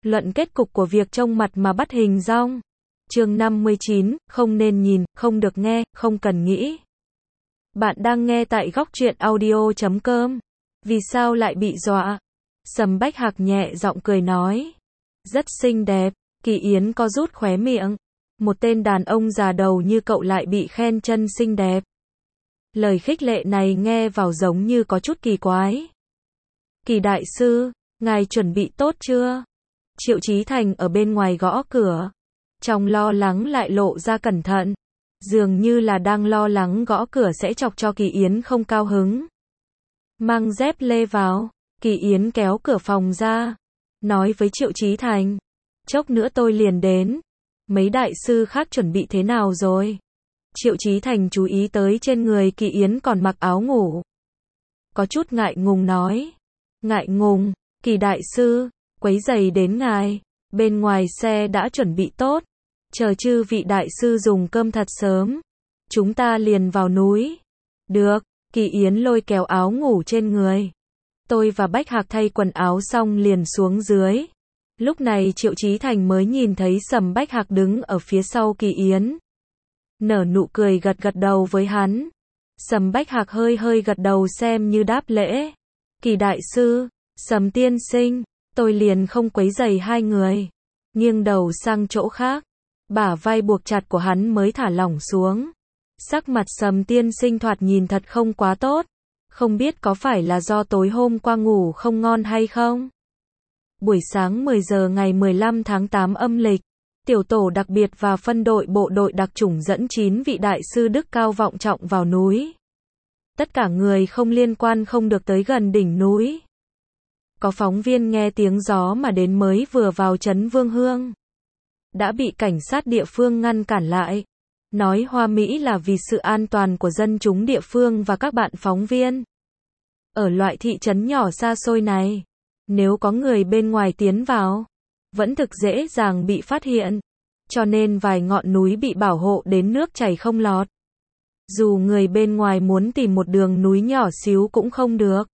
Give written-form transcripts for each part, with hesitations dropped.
Luận kết cục của việc trông mặt mà bắt hình dong. Chương 59, không nên nhìn, không được nghe, không cần nghĩ. Bạn đang nghe tại Góc Truyện Audio.com. Vì sao lại bị dọa? Sầm Bách Hạc nhẹ giọng cười nói. Rất xinh đẹp. Kỳ Yến co rút khóe miệng. Một tên đàn ông già đầu như cậu lại bị khen chân xinh đẹp. Lời khích lệ này nghe vào giống như có chút kỳ quái. Kỳ đại sư, ngài chuẩn bị tốt chưa? Triệu Chí Thành ở bên ngoài gõ cửa. Trong lo lắng lại lộ ra cẩn thận. Dường như là đang lo lắng gõ cửa sẽ chọc cho Kỳ Yến không cao hứng. Mang dép lê vào. Kỳ Yến kéo cửa phòng ra. Nói với Triệu Chí Thành. Chốc nữa tôi liền đến. Mấy đại sư khác chuẩn bị thế nào rồi? Triệu Chí Thành chú ý tới trên người Kỳ Yến còn mặc áo ngủ. Có chút ngại ngùng nói. Ngại ngùng, Kỳ đại sư, quấy rầy đến ngài. Bên ngoài xe đã chuẩn bị tốt. Chờ chư vị đại sư dùng cơm thật sớm. Chúng ta liền vào núi. Được, Kỳ Yến lôi kéo áo ngủ trên người. Tôi và Bách Hạc thay quần áo xong liền xuống dưới. Lúc này Triệu Chí Thành mới nhìn thấy Sầm Bách Hạc đứng ở phía sau Kỳ Yến. Nở nụ cười gật gật đầu với hắn. Sầm Bách Hạc hơi gật đầu xem như đáp lễ. Kỳ đại sư, Sầm tiên sinh, tôi liền không quấy rầy hai người. Nghiêng đầu sang chỗ khác. Bả vai buộc chặt của hắn mới thả lỏng xuống. Sắc mặt Sầm tiên sinh thoạt nhìn thật không quá tốt. Không biết có phải là do tối hôm qua ngủ không ngon hay không? Buổi sáng 10 giờ ngày 15 tháng 8 âm lịch, tiểu tổ đặc biệt và phân đội bộ đội đặc chủng dẫn 9 vị đại sư đức cao vọng trọng vào núi. Tất cả người không liên quan không được tới gần đỉnh núi. Có phóng viên nghe tiếng gió mà đến mới vừa vào trấn Vương Hương. Đã bị cảnh sát địa phương ngăn cản lại. Nói hoa mỹ là vì sự an toàn của dân chúng địa phương và các bạn phóng viên. Ở loại thị trấn nhỏ xa xôi này, nếu có người bên ngoài tiến vào, vẫn thực dễ dàng bị phát hiện. Cho nên vài ngọn núi bị bảo hộ đến nước chảy không lọt. Dù người bên ngoài muốn tìm một đường núi nhỏ xíu cũng không được.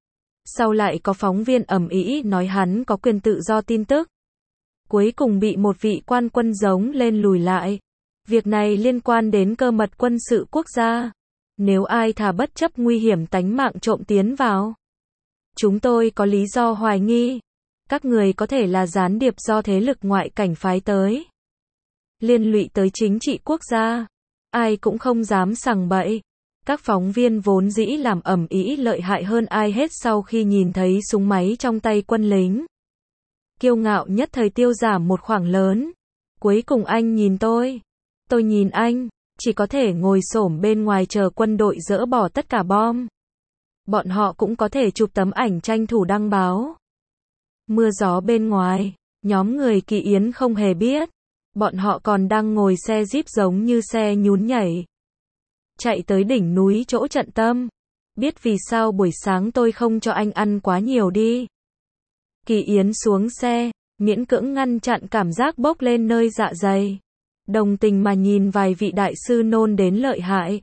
Sau lại có phóng viên ầm ĩ nói hắn có quyền tự do tin tức. Cuối cùng bị một vị quan quân giống lên lùi lại. Việc này liên quan đến cơ mật quân sự quốc gia. Nếu ai thà bất chấp nguy hiểm tánh mạng trộm tiến vào, chúng tôi có lý do hoài nghi. Các người có thể là gián điệp do thế lực ngoại cảnh phái tới. Liên lụy tới chính trị quốc gia. Ai cũng không dám sằng bậy. Các phóng viên vốn dĩ làm ầm ĩ lợi hại hơn ai hết sau khi nhìn thấy súng máy trong tay quân lính. Kiêu ngạo nhất thời tiêu giảm một khoảng lớn. Cuối cùng anh nhìn tôi nhìn anh, chỉ có thể ngồi xổm bên ngoài chờ quân đội dỡ bỏ tất cả bom. Bọn họ cũng có thể chụp tấm ảnh tranh thủ đăng báo. Mưa gió bên ngoài, nhóm người Kỳ Yến không hề biết. Bọn họ còn đang ngồi xe Jeep giống như xe nhún nhảy. Chạy tới đỉnh núi chỗ trận tâm. Biết vì sao buổi sáng tôi không cho anh ăn quá nhiều đi. Kỳ Yến xuống xe, miễn cưỡng ngăn chặn cảm giác bốc lên nơi dạ dày. Đồng tình mà nhìn vài vị đại sư nôn đến lợi hại.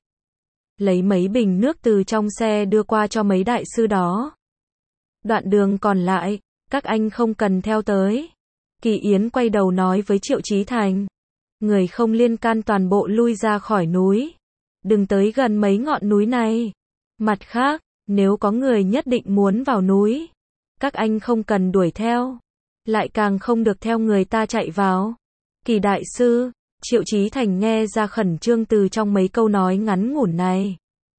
Lấy mấy bình nước từ trong xe đưa qua cho mấy đại sư đó. Đoạn đường còn lại, các anh không cần theo tới. Kỳ Yến quay đầu nói với Triệu Chí Thành. Người không liên can toàn bộ lui ra khỏi núi. Đừng tới gần mấy ngọn núi này. Mặt khác, nếu có người nhất định muốn vào núi, các anh không cần đuổi theo. Lại càng không được theo người ta chạy vào. Kỳ đại sư, Triệu Chí Thành nghe ra khẩn trương từ trong mấy câu nói ngắn ngủn này.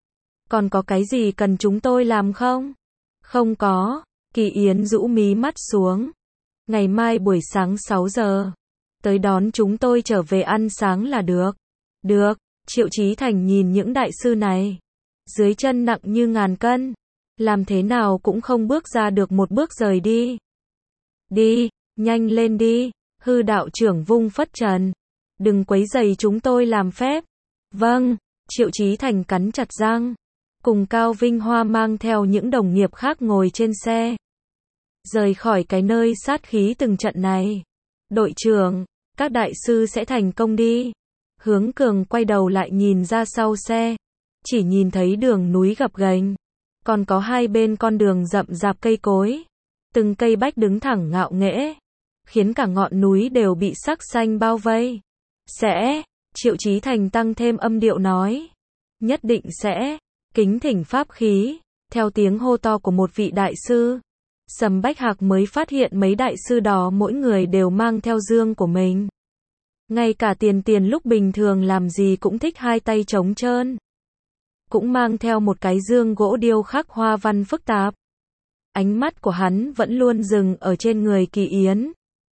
Còn có cái gì cần chúng tôi làm không? Không có. Kỳ Yến rũ mí mắt xuống. Ngày mai buổi sáng 6 giờ. Tới đón chúng tôi trở về ăn sáng là được. Được. Triệu Chí Thành nhìn những đại sư này. Dưới chân nặng như ngàn cân. Làm thế nào cũng không bước ra được một bước rời đi. Đi, nhanh lên đi. Hư đạo trưởng vung phất trần. Đừng quấy rầy chúng tôi làm phép. Vâng. Triệu Chí Thành cắn chặt răng. Cùng Cao Vinh Hoa mang theo những đồng nghiệp khác ngồi trên xe. Rời khỏi cái nơi sát khí từng trận này. Đội trưởng, các đại sư sẽ thành công đi. Hướng Cường quay đầu lại nhìn ra sau xe. Chỉ nhìn thấy đường núi gập ghềnh. Còn có hai bên con đường rậm rạp cây cối. Từng cây bách đứng thẳng ngạo nghễ. khiến cả ngọn núi đều bị sắc xanh bao vây. Sẽ, Triệu Chí Thành tăng thêm âm điệu nói. Nhất định sẽ, kính thỉnh pháp khí, theo tiếng hô to của một vị đại sư. Sầm Bách Hạc mới phát hiện mấy đại sư đó mỗi người đều mang theo dương của mình. Ngay cả Tiền lúc bình thường làm gì cũng thích hai tay trống trơn. Cũng mang theo một cái dương gỗ điêu khắc hoa văn phức tạp. Ánh mắt của hắn vẫn luôn dừng ở trên người Kỳ Yến.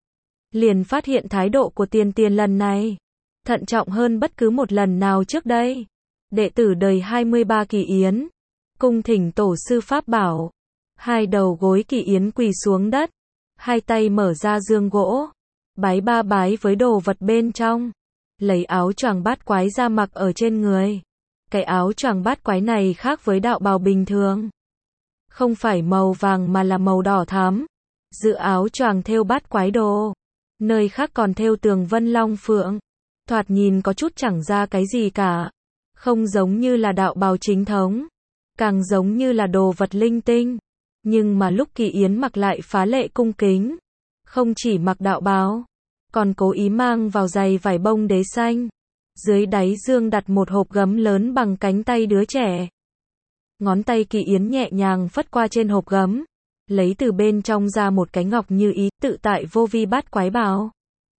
Liền phát hiện thái độ của Tiền lần này thận trọng hơn bất cứ một lần nào trước đây. Đệ tử đời 23 Kỳ Yến, cung thỉnh tổ sư pháp bảo. Hai đầu gối Kỳ Yến quỳ xuống đất, hai tay mở ra dương gỗ, bái ba bái với đồ vật bên trong, lấy áo choàng bát quái ra mặc ở trên người. Cái áo choàng bát quái này khác với đạo bào bình thường, không phải màu vàng mà là màu đỏ thắm. Dự áo choàng thêu bát quái đồ, nơi khác còn thêu tường vân long phượng, thoạt nhìn có chút chẳng ra cái gì cả, không giống như là đạo bào chính thống, càng giống như là đồ vật linh tinh. Nhưng mà lúc Kỳ Yến mặc lại phá lệ cung kính, không chỉ mặc đạo bào, còn cố ý mang vào giày vải bông đế xanh. Dưới đáy dương đặt một hộp gấm lớn bằng cánh tay đứa trẻ. Ngón tay Kỳ Yến nhẹ nhàng phất qua trên hộp gấm, lấy từ bên trong ra một cái ngọc như ý, tự tại vô vi bát quái bảo.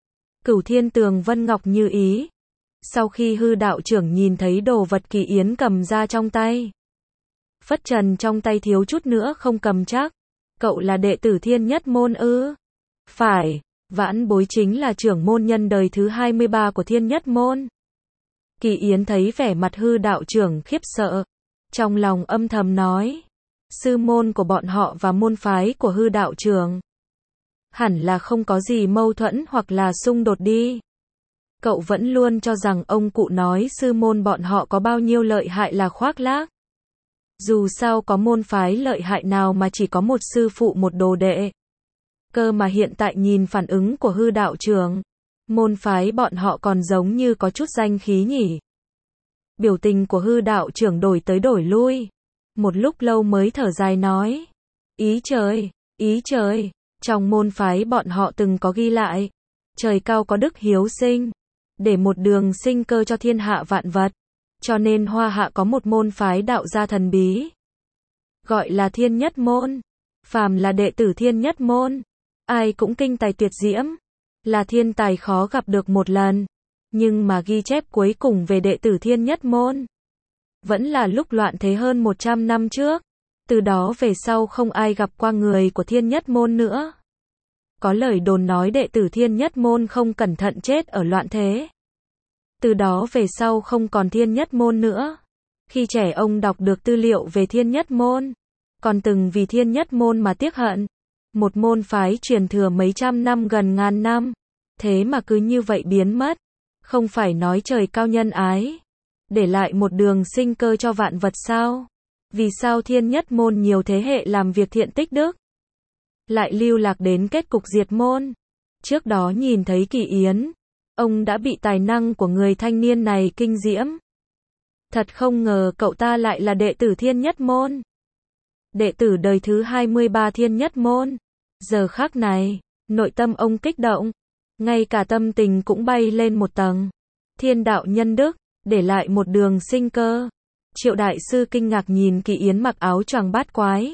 Cửu Thiên Tường Vân Ngọc như ý. Sau khi hư đạo trưởng nhìn thấy đồ vật Kỳ Yến cầm ra trong tay, phất trần trong tay thiếu chút nữa không cầm chắc. Cậu là đệ tử Thiên Nhất Môn ư? Phải, vãn bối chính là trưởng môn nhân đời thứ 23 của Thiên Nhất Môn. Kỳ Yến thấy vẻ mặt hư đạo trưởng khiếp sợ, trong lòng âm thầm nói, sư môn của bọn họ và môn phái của hư đạo trưởng hẳn là không có gì mâu thuẫn hoặc là xung đột đi. Cậu vẫn luôn cho rằng ông cụ nói sư môn bọn họ có bao nhiêu lợi hại là khoác lác. Dù sao có môn phái lợi hại nào mà chỉ có một sư phụ một đồ đệ. Cơ mà hiện tại nhìn phản ứng của hư đạo trưởng, môn phái bọn họ còn giống như có chút danh khí nhỉ. Biểu tình của hư đạo trưởng đổi tới đổi lui. Một lúc lâu mới thở dài nói. Ý trời, trong môn phái bọn họ từng có ghi lại. Trời cao có đức hiếu sinh, để một đường sinh cơ cho thiên hạ vạn vật. Cho nên Hoa Hạ có một môn phái đạo gia thần bí, gọi là Thiên Nhất Môn. Phàm là đệ tử Thiên Nhất Môn, ai cũng kinh tài tuyệt diễm, là thiên tài khó gặp được một lần. Nhưng mà ghi chép cuối cùng về đệ tử Thiên Nhất Môn vẫn là lúc loạn thế hơn 100 năm trước. Từ đó về sau không ai gặp qua người của Thiên Nhất Môn nữa. Có lời đồn nói đệ tử Thiên Nhất Môn không cẩn thận chết ở loạn thế. Từ đó về sau không còn Thiên Nhất Môn nữa. Khi trẻ ông đọc được tư liệu về Thiên Nhất Môn, còn từng vì Thiên Nhất Môn mà tiếc hận. Một môn phái truyền thừa mấy trăm năm gần ngàn năm, thế mà cứ như vậy biến mất. Không phải nói trời cao nhân ái, để lại một đường sinh cơ cho vạn vật sao? Vì sao Thiên Nhất Môn nhiều thế hệ làm việc thiện tích đức, lại lưu lạc đến kết cục diệt môn? Trước đó nhìn thấy Kỳ Yến, ông đã bị tài năng của người thanh niên này kinh diễm. Thật không ngờ cậu ta lại là đệ tử Thiên Nhất Môn. Đệ tử đời thứ 23 Thiên Nhất Môn. Giờ khắc này, nội tâm ông kích động, ngay cả tâm tình cũng bay lên một tầng. Thiên đạo nhân đức, để lại một đường sinh cơ. Triệu đại sư kinh ngạc nhìn Kỳ Yến mặc áo choàng bát quái,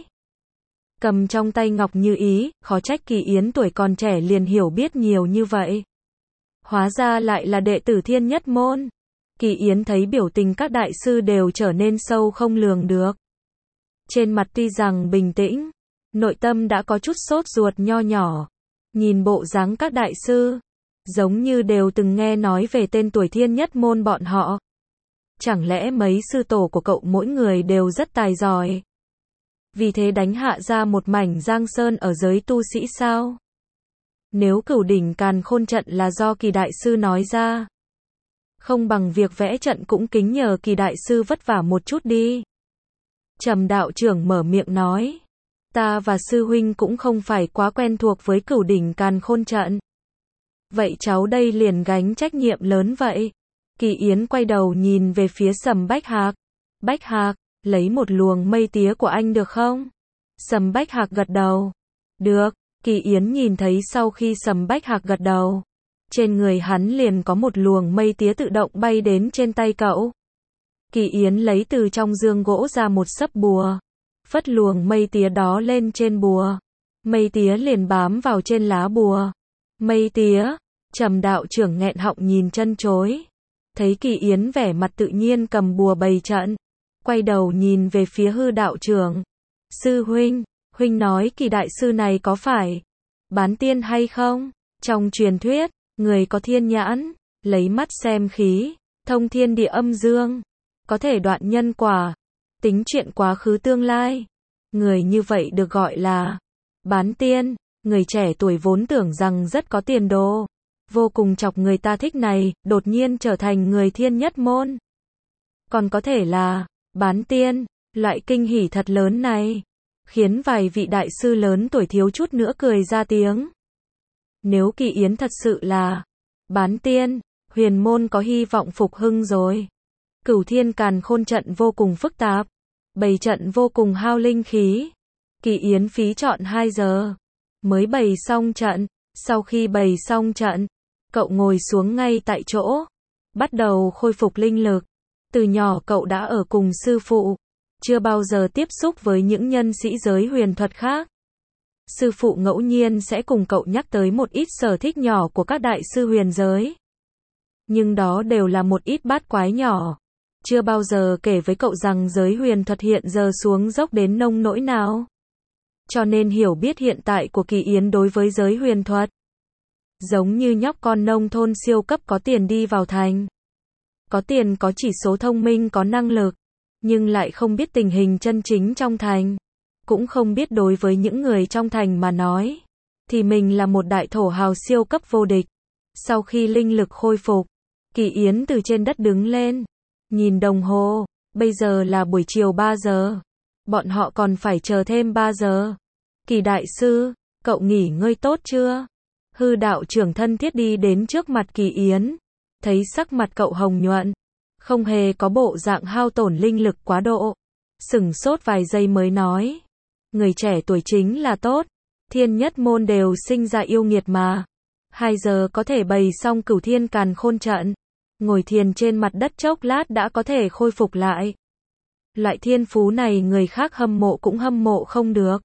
cầm trong tay ngọc như ý, khó trách Kỳ Yến tuổi còn trẻ liền hiểu biết nhiều như vậy. Hóa ra lại là đệ tử Thiên Nhất Môn. Kỳ Yến thấy biểu tình các đại sư đều trở nên sâu không lường được. Trên mặt tuy rằng bình tĩnh, nội tâm đã có chút sốt ruột nho nhỏ. Nhìn bộ dáng các đại sư, giống như đều từng nghe nói về tên tuổi Thiên Nhất Môn bọn họ. Chẳng lẽ mấy sư tổ của cậu mỗi người đều rất tài giỏi, vì thế đánh hạ ra một mảnh giang sơn ở giới tu sĩ sao? Nếu Cửu Đỉnh Càn Khôn trận là do Kỳ đại sư nói ra, không bằng việc vẽ trận cũng kính nhờ Kỳ đại sư vất vả một chút đi. Trầm đạo trưởng mở miệng nói, ta và sư huynh cũng không phải quá quen thuộc với Cửu Đỉnh Càn Khôn trận. Vậy cháu đây liền gánh trách nhiệm lớn vậy. Kỳ Yến quay đầu nhìn về phía Sầm Bách Hạc. Bách Hạc, lấy một luồng mây tía của anh được không? Sầm Bách Hạc gật đầu. Được. Kỳ Yến nhìn thấy sau khi Sầm Bách Hạc gật đầu, trên người hắn liền có một luồng mây tía tự động bay đến trên tay cậu. Kỳ Yến lấy từ trong dương gỗ ra một sấp bùa, phất luồng mây tía đó lên trên bùa. Mây tía liền bám vào trên lá bùa. Mây tía, Trầm đạo trưởng nghẹn họng nhìn chân chối. Thấy Kỳ Yến vẻ mặt tự nhiên cầm bùa bày trận, quay đầu nhìn về phía Hư đạo trưởng. Sư huynh, huynh nói Kỳ đại sư này có phải bán tiên hay không? Trong truyền thuyết, người có thiên nhãn, lấy mắt xem khí, thông thiên địa âm dương, có thể đoạn nhân quả, tính chuyện quá khứ tương lai. Người như vậy được gọi là bán tiên. Người trẻ tuổi vốn tưởng rằng rất có tiền đồ, vô cùng chọc người ta thích này, đột nhiên trở thành người thiên nhất môn. Còn có thể là bán tiên, loại kinh hỉ thật lớn này, khiến vài vị đại sư lớn tuổi thiếu chút nữa cười ra tiếng. Nếu Kỳ Yến thật sự là bán tiên, huyền môn có hy vọng phục hưng rồi. Cửu Thiên Càn Khôn trận vô cùng phức tạp, bày trận vô cùng hao linh khí. Kỳ Yến phí trọn 2 giờ mới bày xong trận. Sau khi bày xong trận, cậu ngồi xuống ngay tại chỗ, bắt đầu khôi phục linh lực. Từ nhỏ cậu đã ở cùng sư phụ, chưa bao giờ tiếp xúc với những nhân sĩ giới huyền thuật khác. Sư phụ ngẫu nhiên sẽ cùng cậu nhắc tới một ít sở thích nhỏ của các đại sư huyền giới. Nhưng đó đều là một ít bát quái nhỏ. Chưa bao giờ kể với cậu rằng giới huyền thuật hiện giờ xuống dốc đến nông nỗi nào. Cho nên hiểu biết hiện tại của Kỳ Yến đối với giới huyền thuật, giống như nhóc con nông thôn siêu cấp có tiền đi vào thành. Có tiền, có chỉ số thông minh, có năng lực, nhưng lại không biết tình hình chân chính trong thành. Cũng không biết đối với những người trong thành mà nói, thì mình là một đại thổ hào siêu cấp vô địch. Sau khi linh lực khôi phục, Kỳ Yến từ trên đất đứng lên, nhìn đồng hồ, bây giờ là buổi chiều 3 giờ. Bọn họ còn phải chờ thêm 3 giờ. Kỳ đại sư, cậu nghỉ ngơi tốt chưa? Hư đạo trưởng thân thiết đi đến trước mặt Kỳ Yến, thấy sắc mặt cậu hồng nhuận, không hề có bộ dạng hao tổn linh lực quá độ. Sửng sốt vài giây mới nói, người trẻ tuổi chính là tốt, thiên nhất môn đều sinh ra yêu nghiệt mà. 2 giờ có thể bày xong Cửu Thiên Càn Khôn trận, ngồi thiền trên mặt đất chốc lát đã có thể khôi phục lại. Loại thiên phú này người khác hâm mộ cũng hâm mộ không được.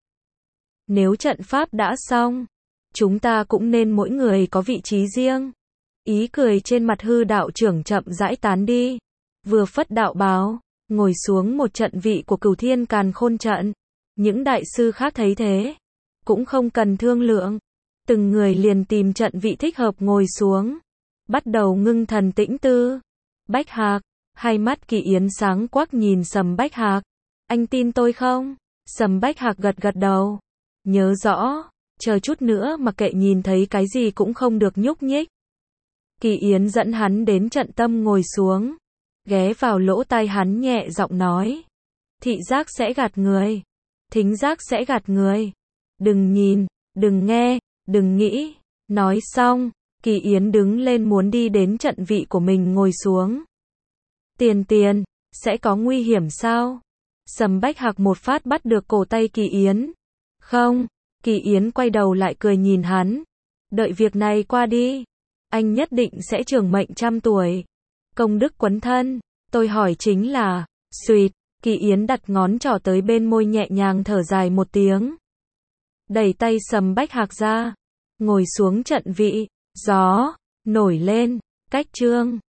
Nếu trận pháp đã xong, chúng ta cũng nên mỗi người có vị trí riêng. Ý cười trên mặt Hư đạo trưởng chậm rãi tán đi. Vừa phất đạo bào, ngồi xuống một trận vị của Cửu Thiên Càn Khôn trận. Những đại sư khác thấy thế, cũng không cần thương lượng. Từng người liền tìm trận vị thích hợp ngồi xuống, bắt đầu ngưng thần tĩnh tư. Bách Hạc, hai mắt Kỳ Yến sáng quắc nhìn Sầm Bách Hạc. Anh tin tôi không? Sầm Bách Hạc gật gật đầu. Nhớ rõ, chờ chút nữa mà kệ nhìn thấy cái gì cũng không được nhúc nhích. Kỳ Yến dẫn hắn đến trận tâm ngồi xuống, ghé vào lỗ tai hắn nhẹ giọng nói. Thị giác sẽ gạt người, thính giác sẽ gạt người. Đừng nhìn, đừng nghe, đừng nghĩ. Nói xong, Kỳ Yến đứng lên muốn đi đến trận vị của mình ngồi xuống. Tiền, sẽ có nguy hiểm sao? Sầm Bách Hạc một phát bắt được cổ tay Kỳ Yến. Không, Kỳ Yến quay đầu lại cười nhìn hắn. Đợi việc này qua đi, anh nhất định sẽ trường mệnh 100 tuổi. Công đức quấn thân, tôi hỏi chính là, xuỵt, Kỳ Yến đặt ngón trỏ tới bên môi nhẹ nhàng thở dài một tiếng. Đẩy tay Sầm Bách Hạc ra, ngồi xuống trận vị, gió nổi lên, cách chương